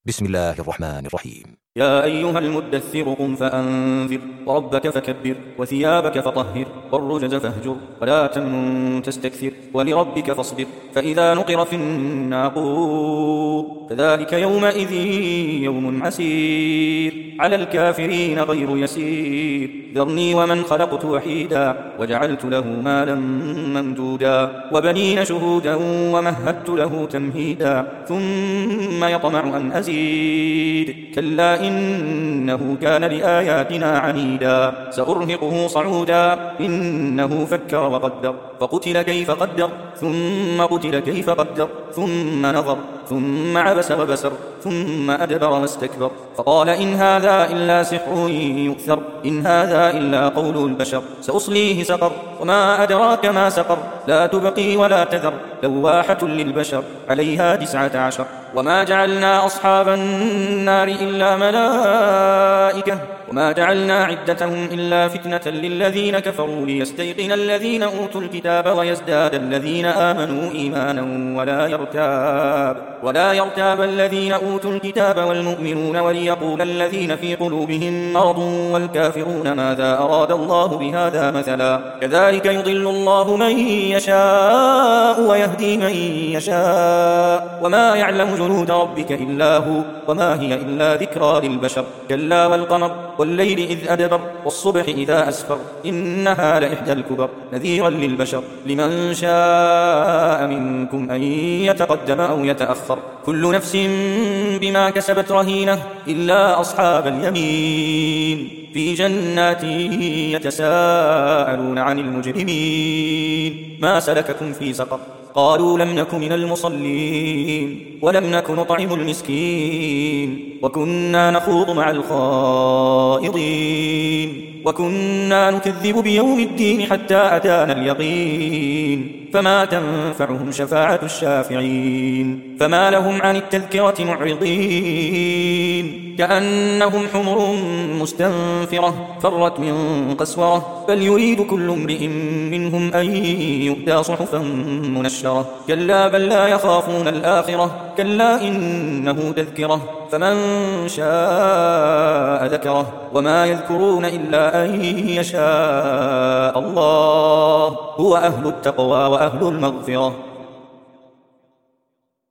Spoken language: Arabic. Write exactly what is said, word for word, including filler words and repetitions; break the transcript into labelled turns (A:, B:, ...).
A: بسم الله الرحمن الرحيم.
B: يا أيها المدثر قم فأنذر وربك فكبر وثيابك فطهر والرجز فاهجر ولا تمنن تستكثر ولربك فاصبر فإذا نقر في الناقور فذلك يومئذ يوم عسير على الكافرين غير يسير ذرني ومن خلقت وحيدا وجعلت له مالا ممدودا وبنين شهودا ومهدت له تمهيدا ثم يطمع أن أزيد كلا إنه كان لآياتنا عنيدا سأرهقه صعودا إنه فكر وقدر فقتل كيف قدر ثم قتل كيف قدر ثم نظر ثم عبس وبسر ثم أدبر واستكبر فقال إن هذا إلا سحر يؤثر إن هذا إلا قول البشر سأصليه سقر وما أدراك ما سقر لا تبقي ولا تذر لواحة للبشر عليها تسعة عشر وما جعلنا أصحاب النار إلا ملائكة وما جعلنا عدتهم إلا فتنة للذين كفروا ليستيقن الذين أوتوا الكتاب ويزداد الذين آمنوا إيمانا ولا يرتاب ولا يرتاب الذين أوتوا الكتاب والمؤمنون وليقول الذين في قلوبهم مرض والكافرون ماذا أراد الله بهذا مثلا كذلك يضل الله من يشاء ويهدي من يشاء وما يعلم جنود ربك إلا هو وما هي إلا ذكرى للبشر كلا والقمر والليل إذ أدبر والصبح إذا أسفر إنها لإحدى الكبر نذيرا للبشر لمن شاء منكم أن يتقدم أو يتأخر كل نفس بما كسبت رهينة إلا أصحاب اليمين في جنات يتساءلون عن المجرمين ما سلككم في سقر قالوا لم نك من المصلين ولم نك نطعم المسكين وكنا نخوض مع الخائضين وكنا نكذب بيوم الدين حتى أتانا اليقين فما تنفعهم شفاعة الشافعين فما لهم عن التذكرة معرضين كأنهم حمر مستنفرة فرت من قسورة بل يريد كل امرئ منهم أن يؤتى صحفا منشرة كلا بل لا يخافون الآخرة كلا إنه تذكرة فمن شاء ذكره وما يذكرون إلا أن يشاء الله هو أهل التقوى وأهل المغفرة